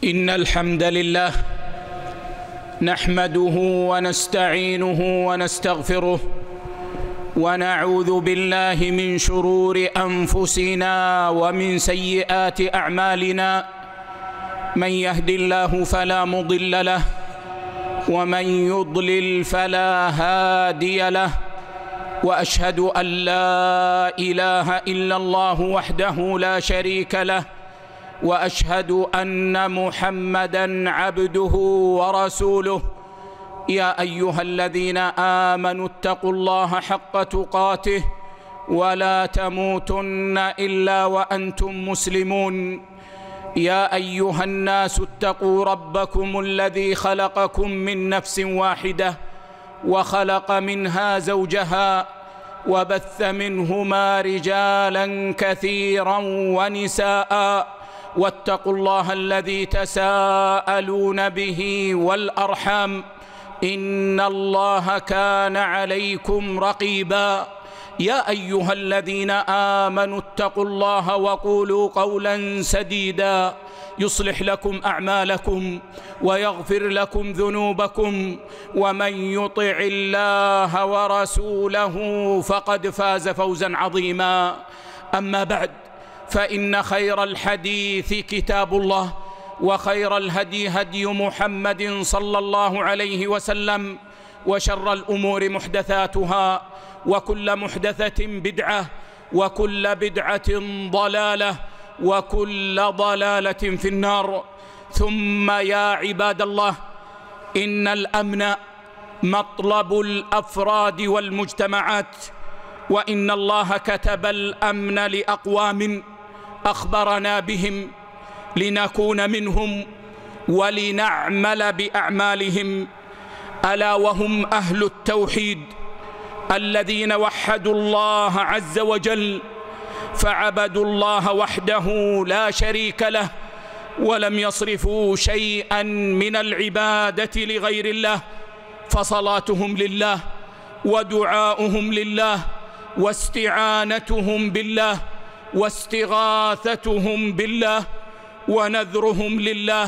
إن الحمد لله نحمده ونستعينه ونستغفره ونعوذ بالله من شرور أنفسنا ومن سيئات أعمالنا. من يهد الله فلا مضل له ومن يضلل فلا هادي له، وأشهد أن لا إله إلا الله وحده لا شريك له، وأشهد أن محمدًا عبده ورسوله. يا أيها الذين آمنوا اتقوا الله حق تقاته ولا تموتن إلا وأنتم مسلمون. يا أيها الناس اتقوا ربكم الذي خلقكم من نفس واحدة وخلق منها زوجها وبث منهما رجالاً كثيراً ونساءً، واتقوا الله الذي تساءلون به والأرحام إن الله كان عليكم رقيباً. يا أيها الذين آمنوا اتقوا الله وقولوا قولاً سديداً يصلح لكم أعمالكم ويغفر لكم ذنوبكم، ومن يطع الله ورسوله فقد فاز فوزاً عظيماً. أما بعد، فإن خير الحديث كتاب الله، وخير الهدي هدي محمد صلى الله عليه وسلم، وشر الأمور محدثاتها، وكل محدثة بدعة، وكل بدعة ضلالة، وكل ضلالة في النار. ثم يا عباد الله، إن الأمن مطلب الأفراد والمجتمعات، وإن الله كتب الأمن لأقوام أخبرنا بهم لنكون منهم ولنعمل بأعمالهم، ألا وهم أهل التوحيد الذين وحدوا الله عز وجل، فعبدوا الله وحده لا شريك له، ولم يصرفوا شيئا من العبادة لغير الله، فصلاتهم لله ودعاؤهم لله واستعانتهم بالله واستغاثتهم بالله ونذرهم لله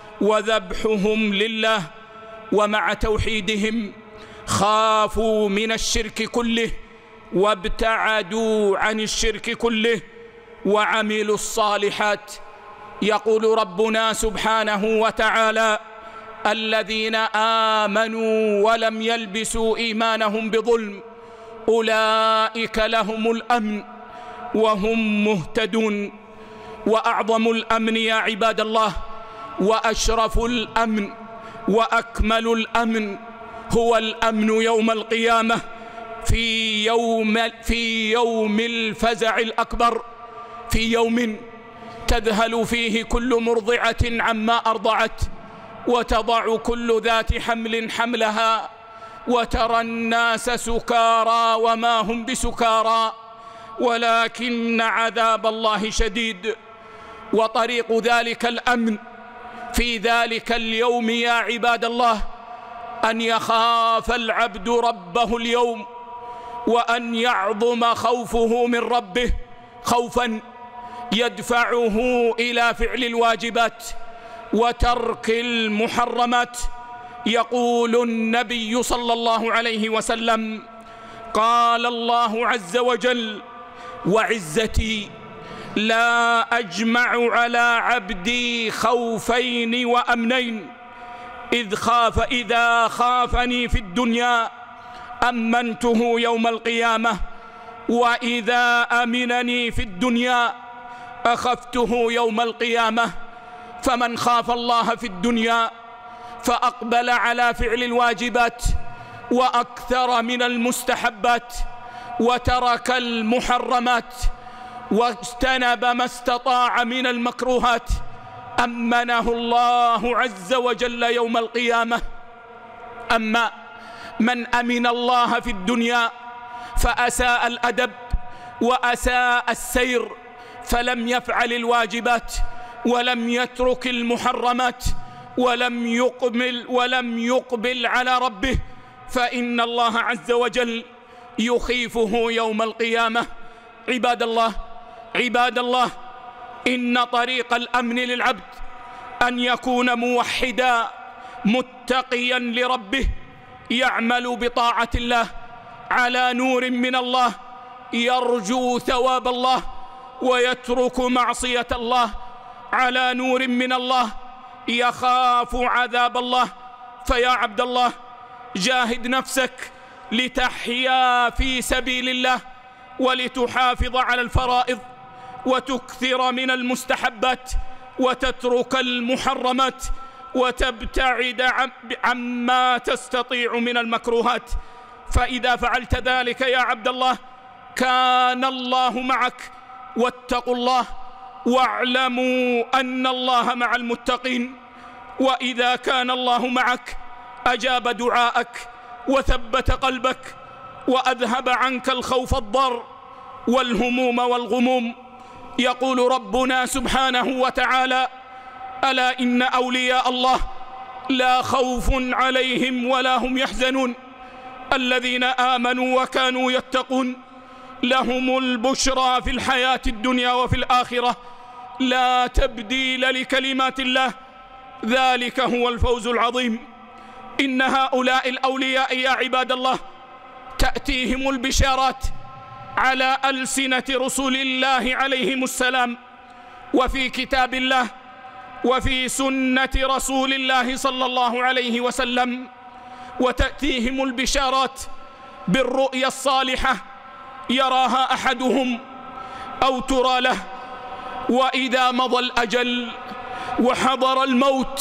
وذبحهم لله. ومع توحيدهم خافوا من الشرك كله وابتعدوا عن الشرك كله وعملوا الصالحات. يقول ربنا سبحانه وتعالى: الذين آمنوا ولم يلبسوا إيمانهم بظلم أولئك لهم الأمن وهم مهتدون. وأعظم الأمن يا عباد الله، وأشرف الأمن وأكمل الأمن هو الأمن يوم القيامة، في يوم الفزع الأكبر، في يوم تذهل فيه كل مرضعة عما أرضعت، وتضع كل ذات حمل حملها، وترى الناس سكارى وما هم بسكارى ولكن عذاب الله شديد. وطريق ذلك الأمن في ذلك اليوم يا عباد الله أن يخاف العبد ربه اليوم، وأن يعظم خوفه من ربه خوفاً يدفعه إلى فعل الواجبات وترك المحرمات. يقول النبي صلى الله عليه وسلم: قال الله عز وجل: وعزتي لا أجمع على عبدي خوفين وأمنين، إذا خافني في الدنيا أمنته يوم القيامة، وإذا أمنني في الدنيا أخفته يوم القيامة. فمن خاف الله في الدنيا فأقبل على فعل الواجبات وأكثر من المستحبات وترك المحرمات واجتنب ما استطاع من المكروهات، أمنه الله عز وجل يوم القيامة. أما من أمن الله في الدنيا فأساء الأدب وأساء السير، فلم يفعل الواجبات ولم يترك المحرمات ولم يقبل على ربه، فإن الله عز وجل يخيفه يوم القيامة. عباد الله، إن طريق الأمن للعبد أن يكون موحدا متقيا لربه يعمل بطاعة الله على نور من الله، يرجو ثواب الله ويترك معصية الله، على نور من الله يخاف عذاب الله. فيا عبد الله، جاهد نفسك لتحيا في سبيل الله ولتحافظ على الفرائض وتكثر من المستحبات وتترك المحرمات وتبتعد عما تستطيع من المكروهات. فإذا فعلت ذلك يا عبد الله كان الله معك. واتقوا الله واعلموا أن الله مع المتقين. وإذا كان الله معك أجاب دعاءك وثبت قلبك وأذهب عنك الخوف الضر والهموم والغموم. يقول ربنا سبحانه وتعالى: ألا إن أولياء الله لا خوف عليهم ولا هم يحزنون الذين آمنوا وكانوا يتقون لهم البشرى في الحياة الدنيا وفي الآخرة لا تبديل لكلمات الله ذلك هو الفوز العظيم. إن هؤلاء الأولياء يا عباد الله تأتيهم البشارات على ألسنة رسول الله عليهم السلام، وفي كتاب الله وفي سنة رسول الله صلى الله عليه وسلم. وتأتيهم البشارات بالرؤيا الصالحة يراها أحدهم أو ترى له، وإذا مضى الأجل وحضر الموت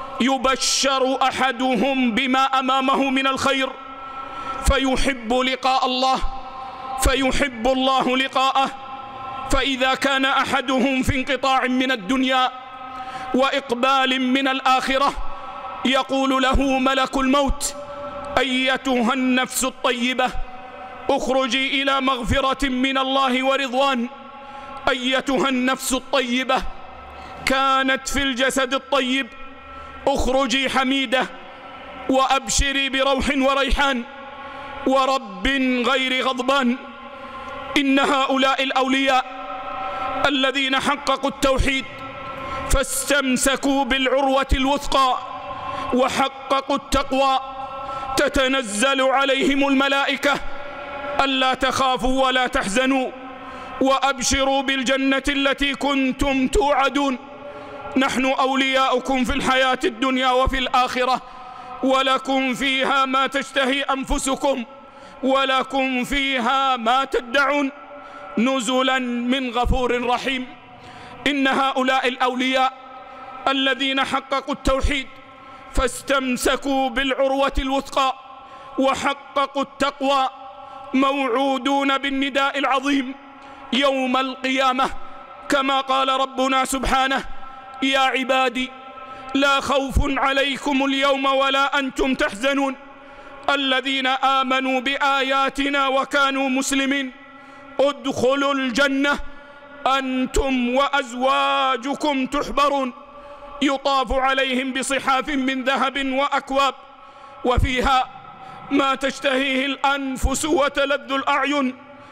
يبشر أحدهم بما أمامه من الخير فيحب لقاء الله فيحب الله لقاءه. فإذا كان أحدهم في انقطاع من الدنيا وإقبال من الآخرة يقول له ملك الموت: أيتها النفس الطيبة اخرجي إلى مغفرة من الله ورضوان. أيتها النفس الطيبة كانت في الجسد الطيب اخرجي حميدة وأبشري بروح وريحان ورب غير غضبان. إن هؤلاء الأولياء الذين حققوا التوحيد فاستمسكوا بالعروة الوثقى وحققوا التقوى تتنزل عليهم الملائكة: ألا تخافوا ولا تحزنوا وأبشروا بالجنة التي كنتم توعدون. نحن أولياؤكم في الحياة الدنيا وفي الآخرة ولكم فيها ما تشتهي أنفسكم ولكم فيها ما تدعون نزلا من غفور رحيم. إن هؤلاء الأولياء الذين حققوا التوحيد فاستمسكوا بالعروة الوثقى وحققوا التقوى موعودون بالنداء العظيم يوم القيامة، كما قال ربنا سبحانه: يا عبادي لا خوف عليكم اليوم ولا أنتم تحزنون الذين آمنوا بآياتنا وكانوا مسلمين ادخلوا الجنة أنتم وأزواجكم تحبرون يطاف عليهم بصحاف من ذهب وأكواب وفيها ما تشتهيه الأنفس وتلذ الأعين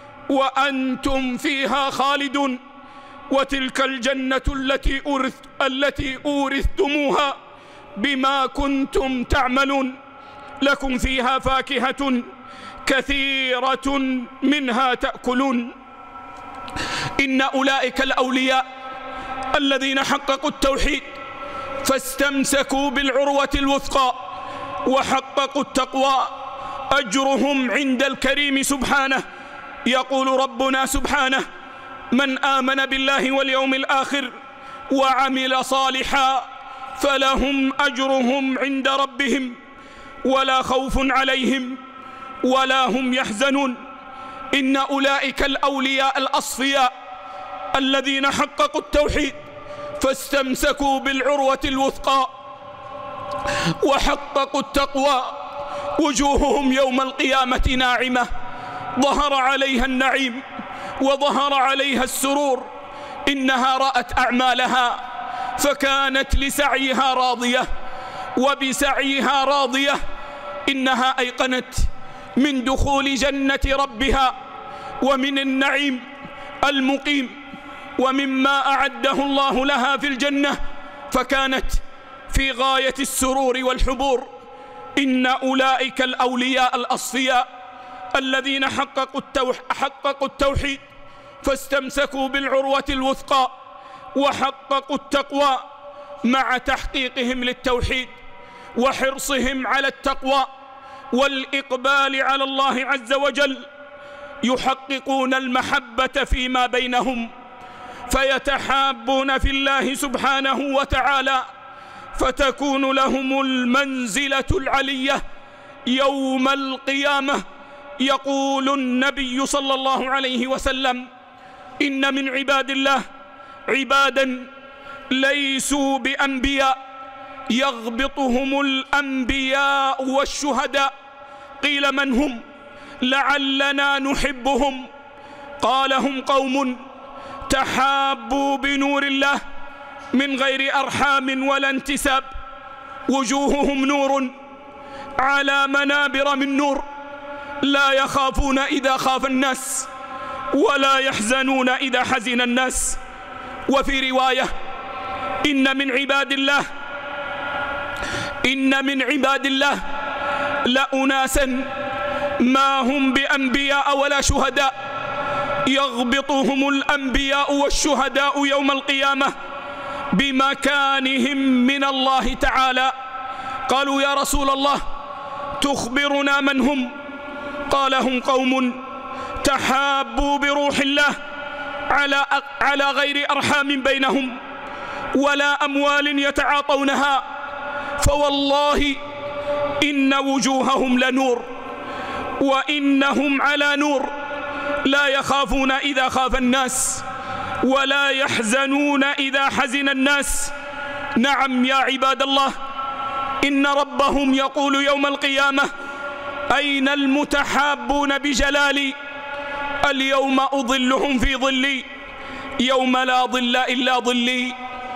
وأنتم فيها خالدون. وتلك الجنة التي أورثتموها بما كنتم تعملون لكم فيها فاكهة كثيرة منها تأكلون. إن أولئك الأولياء الذين حققوا التوحيد فاستمسكوا بالعروة الوثقى وحققوا التقوى أجرهم عند الكريم سبحانه. يقول ربنا سبحانه: من آمن بالله واليوم الآخر وعمل صالحا فلهم أجرهم عند ربهم ولا خوف عليهم ولا هم يحزنون. إن أولئك الأولياء الأصفياء الذين حققوا التوحيد فاستمسكوا بالعروة الوثقى وحققوا التقوى وجوههم يوم القيامة ناعمة ظهر عليها النعيم وظهر عليها السرور. إنها رأت أعمالها فكانت لسعيها راضية وبسعيها راضية. إنها أيقنت من دخول جنة ربها ومن النعيم المقيم ومما أعده الله لها في الجنة فكانت في غاية السرور والحبور. إن أولئك الأولياء الأصفياء الذين حققوا التوحيد فاستمسكوا بالعروة الوثقى وحققوا التقوى، مع تحقيقهم للتوحيد وحرصهم على التقوى والإقبال على الله عز وجل، يحققون المحبة فيما بينهم، فيتحابون في الله سبحانه وتعالى، فتكون لهم المنزلة العلية يوم القيامة. يقول النبي صلى الله عليه وسلم: إن من عباد الله عبادا ليسوا بأنبياء يغبطهم الأنبياء والشهداء. قيل: من هم؟ لعلنا نحبهم. قال: هم قوم تحابوا بنور الله من غير أرحام ولا انتساب، وجوههم نور على منابر من نور، لا يخافون إذا خاف الناس ولا يحزنون إذا حزن الناس. وفي رواية: إن من عباد الله لأناسا ما هم بأنبياء ولا شهداء يغبطهم الأنبياء والشهداء يوم القيامة بمكانهم من الله تعالى. قالوا: يا رسول الله تخبرنا من هم؟ قال: هم قوم تحابوا بروح الله على غير أرحام بينهم ولا أموال يتعاطونها، فوالله إن وجوههم لنور وإنهم على نور، لا يخافون إذا خاف الناس ولا يحزنون إذا حزن الناس. نعم يا عباد الله، إن ربهم يقول يوم القيامة: أين المتحابون بجلالي؟ اليوم أظلهم في ظلي يوم لا ظل إلا ظلي.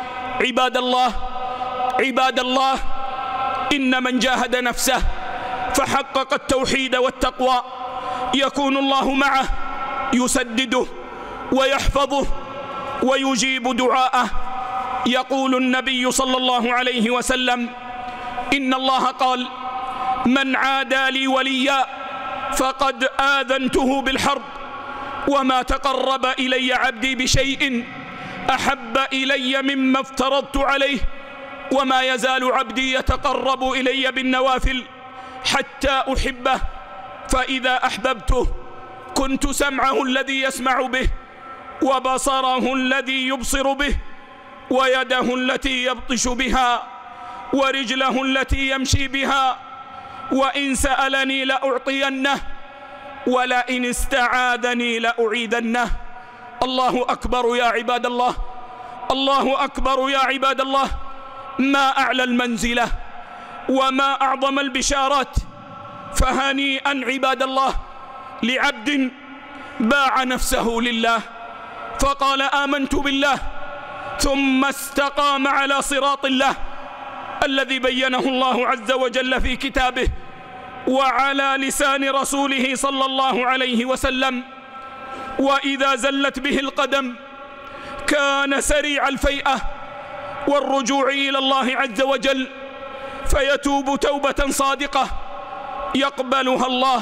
عباد الله، إن من جاهد نفسه فحقق التوحيد والتقوى يكون الله معه، يسدده ويحفظه ويجيب دعاءه. يقول النبي صلى الله عليه وسلم: إن الله قال: من عادى لي وليا فقد آذنته بالحرب، وما تقرب إلي عبدي بشيء أحب إلي مما افترضت عليه، وما يزال عبدي يتقرب إلي بالنوافل حتى أحبه، فإذا أحببته كنت سمعه الذي يسمع به، وبصره الذي يبصر به، ويده التي يبطش بها، ورجله التي يمشي بها، وإن سألني لأعطينه، ولئن استعاذني لأعيذنه. الله أكبر يا عباد الله، الله أكبر يا عباد الله. ما أعلى المنزلة وما أعظم البشارات، فهنيئا عباد الله لعبد باع نفسه لله فقال: آمنت بالله، ثم استقام على صراط الله الذي بينه الله عز وجل في كتابه وعلى لسان رسوله صلى الله عليه وسلم. وإذا زلت به القدم كان سريع الفيئة والرجوع إلى الله عز وجل، فيتوب توبة صادقة يقبلها الله.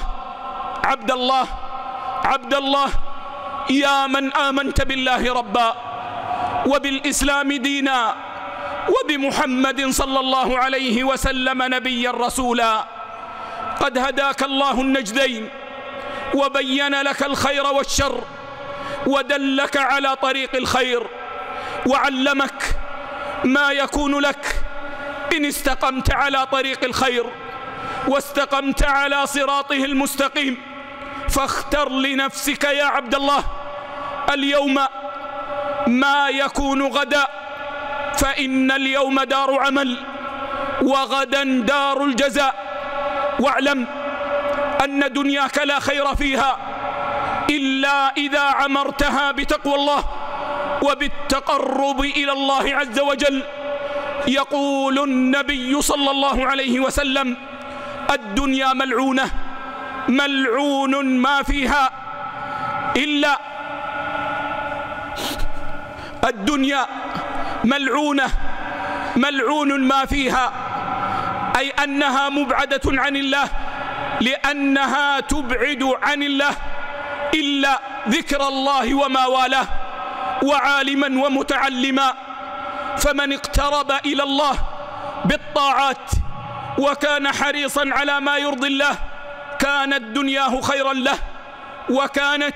عبد الله، يا من آمنت بالله ربا، وبالإسلام دينا، وبمحمد صلى الله عليه وسلم نبيا رسولا، قد هداك الله النجدين وبين لك الخير والشر ودلك على طريق الخير، وعلمك ما يكون لك إن استقمت على طريق الخير واستقمت على صراطه المستقيم. فاختر لنفسك يا عبد الله اليوم ما يكون غدا، فإن اليوم دار عمل وغدا دار الجزاء. واعلم أن دنياك لا خير فيها إلا إذا عمرتها بتقوى الله وبالتقرب إلى الله عز وجل. يقول النبي صلى الله عليه وسلم: الدنيا ملعونة، ملعون ما فيها إلا الدنيا ملعونة ملعون ما فيها، أي أنها مبعدة عن الله، لأنها تبعد عن الله إلا ذكر الله وما والاه وعالما ومتعلما. فمن اقترب إلى الله بالطاعات وكان حريصا على ما يرضي الله كانت دنياه خيرا له وكانت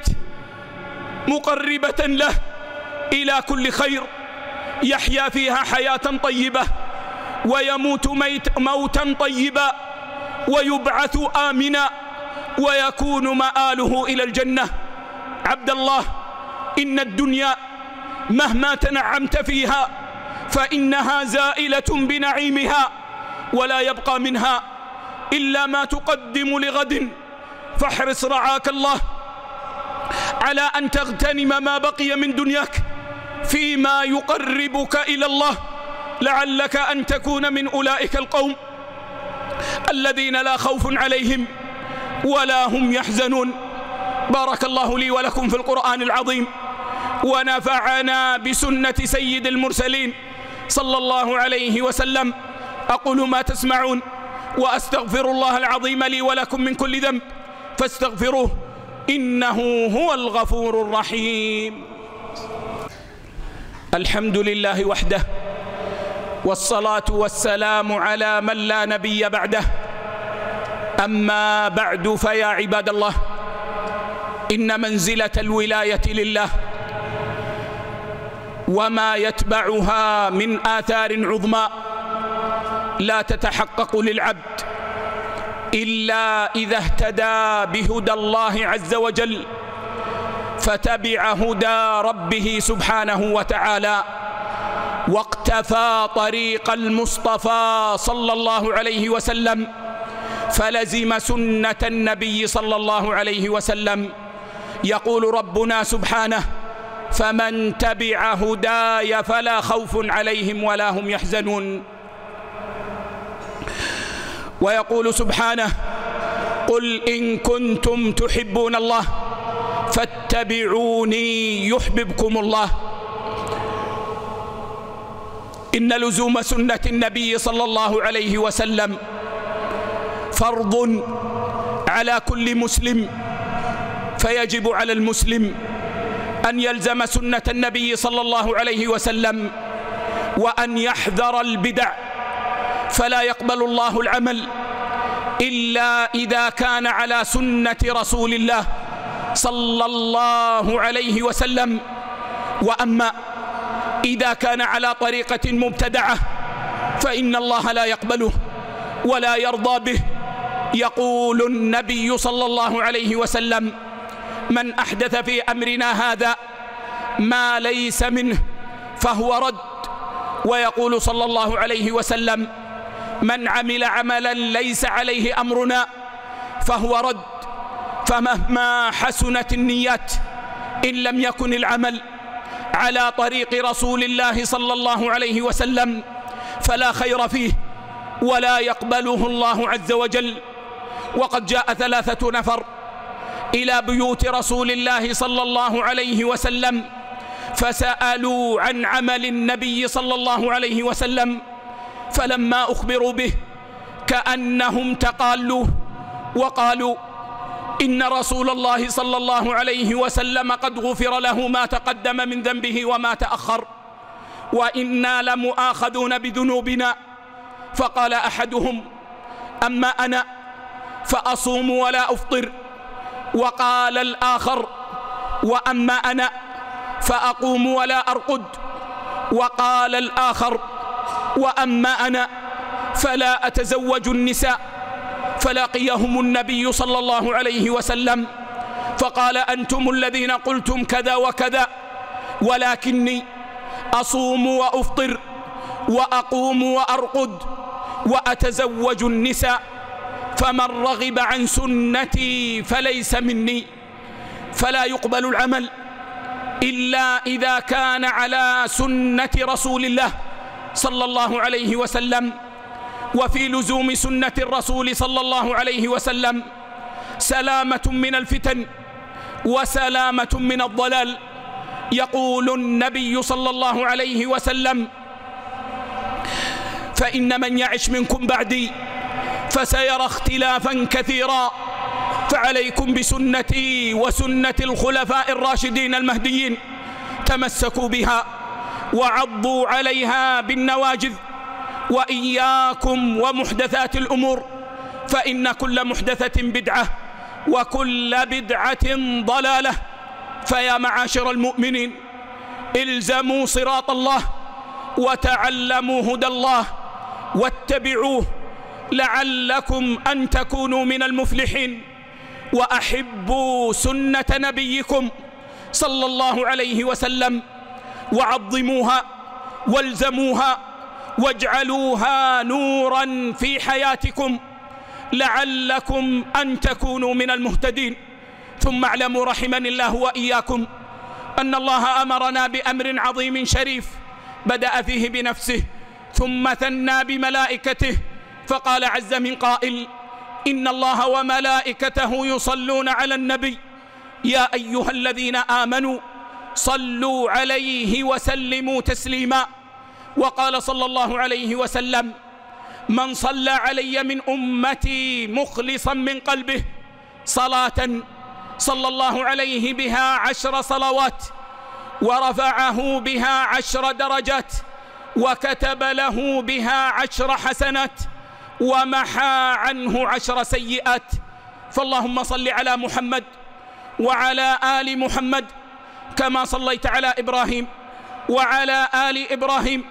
مقربة له إلى كل خير، يحيا فيها حياة طيبة ويموت موتا طيبا ويبعث آمنا ويكون مآله إلى الجنة. عبد الله، إن الدنيا مهما تنعمت فيها فإنها زائلة بنعيمها، ولا يبقى منها إلا ما تقدم لغد، فاحرص رعاك الله على أن تغتنم ما بقي من دنياك فيما يقربك إلى الله، لعلك أن تكون من أولئك القوم الذين لا خوف عليهم ولا هم يحزنون. بارك الله لي ولكم في القرآن العظيم، ونفعنا بسنة سيد المرسلين صلى الله عليه وسلم. أقول ما تسمعون وأستغفر الله العظيم لي ولكم من كل ذنب فاستغفروه إنه هو الغفور الرحيم. الحمد لله وحده، والصلاة والسلام على من لا نبي بعده. أما بعد، فيا عباد الله، إن منزلة الولاية لله وما يتبعها من آثار عظمى لا تتحقق للعبد إلا إذا اهتدى بهدى الله عز وجل فتبع هدى ربه سبحانه وتعالى واقتفى طريق المصطفى صلى الله عليه وسلم، فلزم سنة النبي صلى الله عليه وسلم. يقول ربنا سبحانه: فمن تبع هداي فلا خوف عليهم ولا هم يحزنون. ويقول سبحانه: قل إن كنتم تحبون الله فاتبعوني يحببكم الله. إن لزوم سنة النبي صلى الله عليه وسلم فرض على كل مسلم، فيجب على المسلم أن يلزم سنة النبي صلى الله عليه وسلم وأن يحذر البدع، فلا يقبل الله العمل إلا إذا كان على سنة رسول الله صلى الله عليه وسلم. وأما إذا كان على طريقة مبتدعة فإن الله لا يقبله ولا يرضى به. يقول النبي صلى الله عليه وسلم: من أحدث في أمرنا هذا ما ليس منه فهو رد. ويقول صلى الله عليه وسلم: من عمل عملا ليس عليه أمرنا فهو رد. فمهما حسنت النيات إن لم يكن العمل على طريق رسول الله صلى الله عليه وسلم فلا خير فيه ولا يقبله الله عز وجل. وقد جاء 3 نفر إلى بيوت رسول الله صلى الله عليه وسلم فسألوا عن عمل النبي صلى الله عليه وسلم، فلما أخبروا به كأنهم تقالوا وقالوا: إن رسول الله صلى الله عليه وسلم قد غفر له ما تقدم من ذنبه وما تأخر، وإنا لمؤاخذون بذنوبنا. فقال أحدهم: أما أنا فأصوم ولا أفطر. وقال الآخر: وأما أنا فأقوم ولا أرقد. وقال الآخر: وأما أنا فلا أتزوج النساء. فلقيهم النبي صلى الله عليه وسلم فقال: أنتم الذين قلتم كذا وكذا، ولكني أصوم وأفطر وأقوم وأرقد وأتزوج النساء، فمن رغب عن سنتي فليس مني. فلا يقبل العمل إلا إذا كان على سنة رسول الله صلى الله عليه وسلم. وفي لزوم سنة الرسول صلى الله عليه وسلم سلامة من الفتن وسلامة من الضلال. يقول النبي صلى الله عليه وسلم: فإن من يعش منكم بعدي فسيرى اختلافا كثيرا، فعليكم بسنتي وسنة الخلفاء الراشدين المهديين، تمسكوا بها وعضوا عليها بالنواجذ، وإياكم ومحدثات الأمور، فإن كل محدثة بدعة وكل بدعة ضلالة. فيا معاشر المؤمنين، الزموا صراط الله وتعلموا هدى الله واتبعوه لعلكم أن تكونوا من المفلحين، وأحبوا سنة نبيكم صلى الله عليه وسلم وعظموها والزموها واجعلوها نورا في حياتكم لعلكم أن تكونوا من المهتدين. ثم اعلموا رحمني الله وإياكم أن الله أمرنا بأمر عظيم شريف بدأ فيه بنفسه ثم ثنى بملائكته، فقال عز من قائل: إن الله وملائكته يصلون على النبي يا أيها الذين آمنوا صلوا عليه وسلموا تسليما. وقال صلى الله عليه وسلم: من صلى علي من أمتي مخلصا من قلبه صلاة صلى الله عليه بها 10 صلوات ورفعه بها 10 درجات وكتب له بها 10 حسنات ومحى عنه 10 سيئات. فاللهم صل على محمد وعلى آل محمد كما صليت على إبراهيم وعلى آل إبراهيم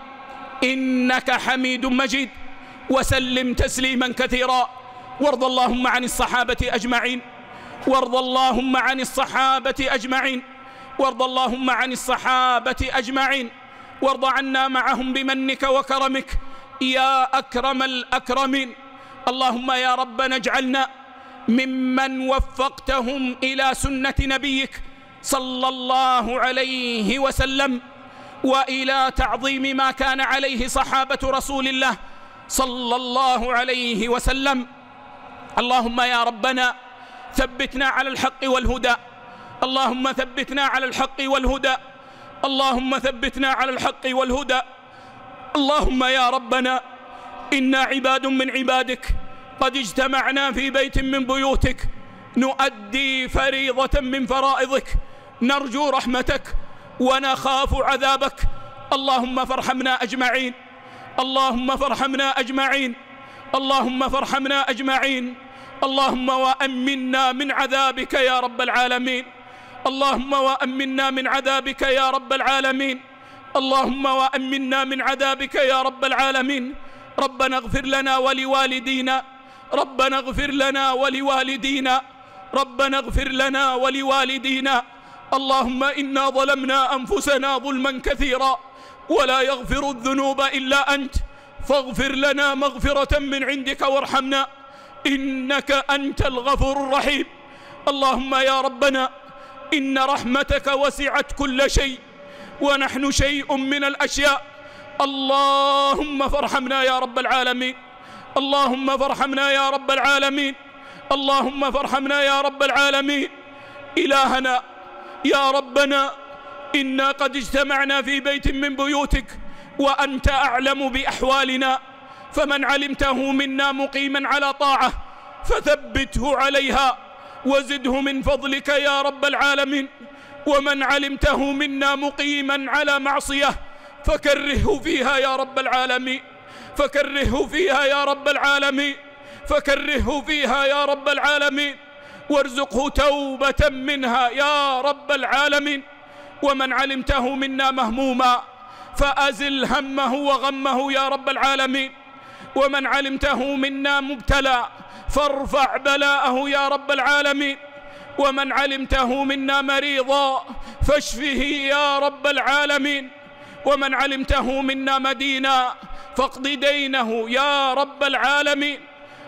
إنك حميد مجيد، وسلم تسليما كثيرا. وارض اللهم عن الصحابة أجمعين، وارض اللهم عن الصحابة أجمعين، وارض اللهم عن الصحابة أجمعين، وارض عنا معهم بمنك وكرمك يا أكرم الأكرمين. اللهم يا ربنا اجعلنا ممن وفقتهم إلى سنة نبيك صلى الله عليه وسلم وإلى تعظيم ما كان عليه صحابة رسول الله صلى الله عليه وسلم. اللهم يا ربنا ثبتنا على الحق والهدى، اللهم ثبتنا على الحق والهدى، اللهم ثبتنا على الحق والهدى. اللهم يا ربنا إنا عباد من عبادك قد اجتمعنا في بيت من بيوتك نؤدي فريضة من فرائضك، نرجو رحمتك ونخاف عذابك. اللهم فارحمنا أجمعين، اللهم فارحمنا أجمعين، اللهم فارحمنا أجمعين. اللهم وأمنا من عذابك يا رب العالمين، اللهم وأمنا من عذابك يا رب العالمين، اللهم وأمنا من عذابك يا رب العالمين. ربنا اغفر لنا ولوالدينا، ربنا اغفر لنا ولوالدينا، ربنا اغفر لنا ولوالدينا. اللهم إنا ظلمنا أنفسنا ظلما كثيرا ولا يغفر الذنوب إلا أنت، فاغفر لنا مغفرة من عندك وارحمنا إنك أنت الغفور الرحيم. اللهم يا ربنا إن رحمتك وسعت كل شيء ونحن شيء من الأشياء. اللهم فارحمنا يا رب العالمين، اللهم فارحمنا يا رب العالمين، اللهم فارحمنا يا رب العالمين. إلهنا يا ربنا إنا قد اجتمعنا في بيت من بيوتك وأنت أعلم بأحوالنا، فمن علمته منا مقيما على طاعة فثبته عليها وزده من فضلك يا رب العالمين، ومن علمته منا مقيما على معصية فكرهه فيها يا رب العالمين، فكرهه فيها يا رب العالمين، فكرهه فيها يا رب العالمين، وارزقه توبة منها يا رب العالمين. ومن علمته منا مهموما فأزل همه وغمه يا رب العالمين، ومن علمته منا مبتلى فارفع بلاءه يا رب العالمين، ومن علمته منا مريضا فاشفه يا رب العالمين، ومن علمته منا مدينا فاقض دينه يا رب العالمين.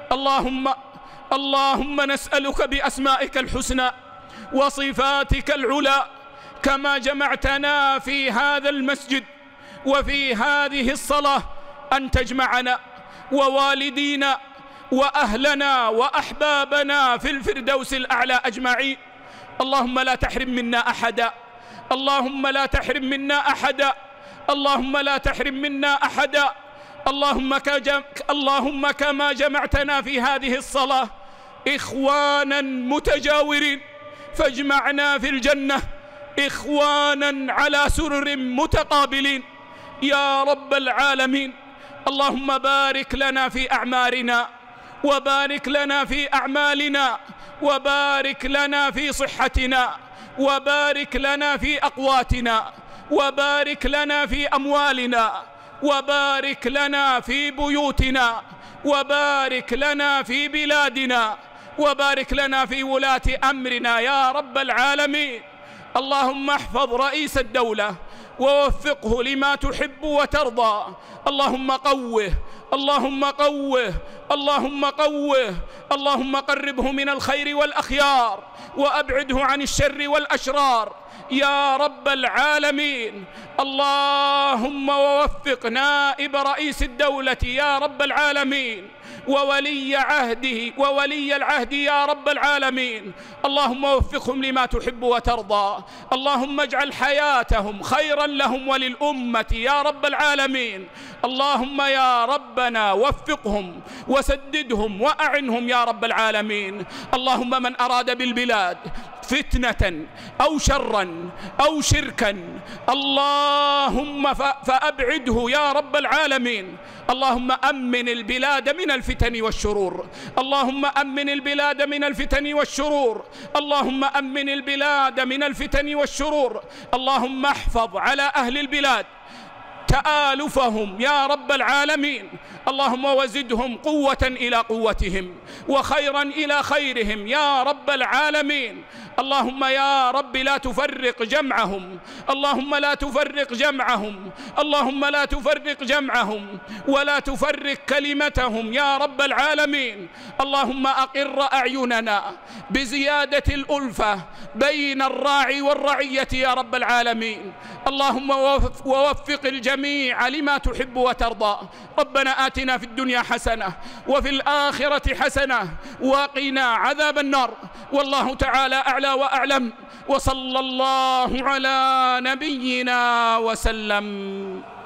اللهم نسألك بأسمائك الحسنى وصفاتك العلى كما جمعتنا في هذا المسجد وفي هذه الصلاة أن تجمعنا ووالدينا وأهلنا وأحبابنا في الفردوس الأعلى أجمعين. اللهم لا تحرم منا أحدا، اللهم لا تحرم منا أحدا، اللهم لا تحرم منا أحدا. اللهم كما جمعتنا في هذه الصلاة إخوانا متجاورين فاجمعنا في الجنة إخوانا على سرر متقابلين يا رب العالمين. اللهم بارك لنا في أعمارنا، وبارك لنا في أعمالنا، وبارك لنا في صحتنا، وبارك لنا في أقواتنا، وبارك لنا في أموالنا، وبارك لنا في بيوتنا، وبارك لنا في بلادنا، وبارك لنا في ولاة أمرنا يا رب العالمين. اللهم احفظ رئيس الدولة ووفقه لما تحب وترضى. اللهم قوه، اللهم قوه، اللهم قوه، اللهم قربه من الخير والأخيار وأبعده عن الشر والأشرار يا رب العالمين. اللهم ووفق نائب رئيس الدولة يا رب العالمين، وولي العهد يا رب العالمين. اللهم وفقهم لما تحب وترضى. اللهم اجعل حياتهم خيرا لهم وللأمة يا رب العالمين. اللهم يا ربنا وفقهم وسددهم وأعنهم يا رب العالمين. اللهم من أراد بالبلاد فتنة أو شرا أو شركا اللهم فأبعده يا رب العالمين. اللهم أمن البلاد من الفتن والشرور، اللهم أمن البلاد من الفتن والشرور، اللهم أمن البلاد من الفتن والشرور. اللهم احفظ على أهل البلاد تآلفهم يا رب العالمين. اللهم وزدهم قوة إلى قوتهم وخيرا إلى خيرهم يا رب العالمين. اللهم يا رب لا تفرق جمعهم، اللهم لا تفرق جمعهم، اللهم لا تفرق جمعهم ولا تفرق كلمتهم يا رب العالمين. اللهم أقر أعيننا بزيادة الألفة بين الراعي والرعية يا رب العالمين. اللهم ووفق الجميع لما تحب وترضى. ربنا آتنا في الدنيا حسنة وفي الآخرة حسنة وقنا عذاب النار. والله تعالى أعلى وأعلم، وصلى الله على نبينا وسلم.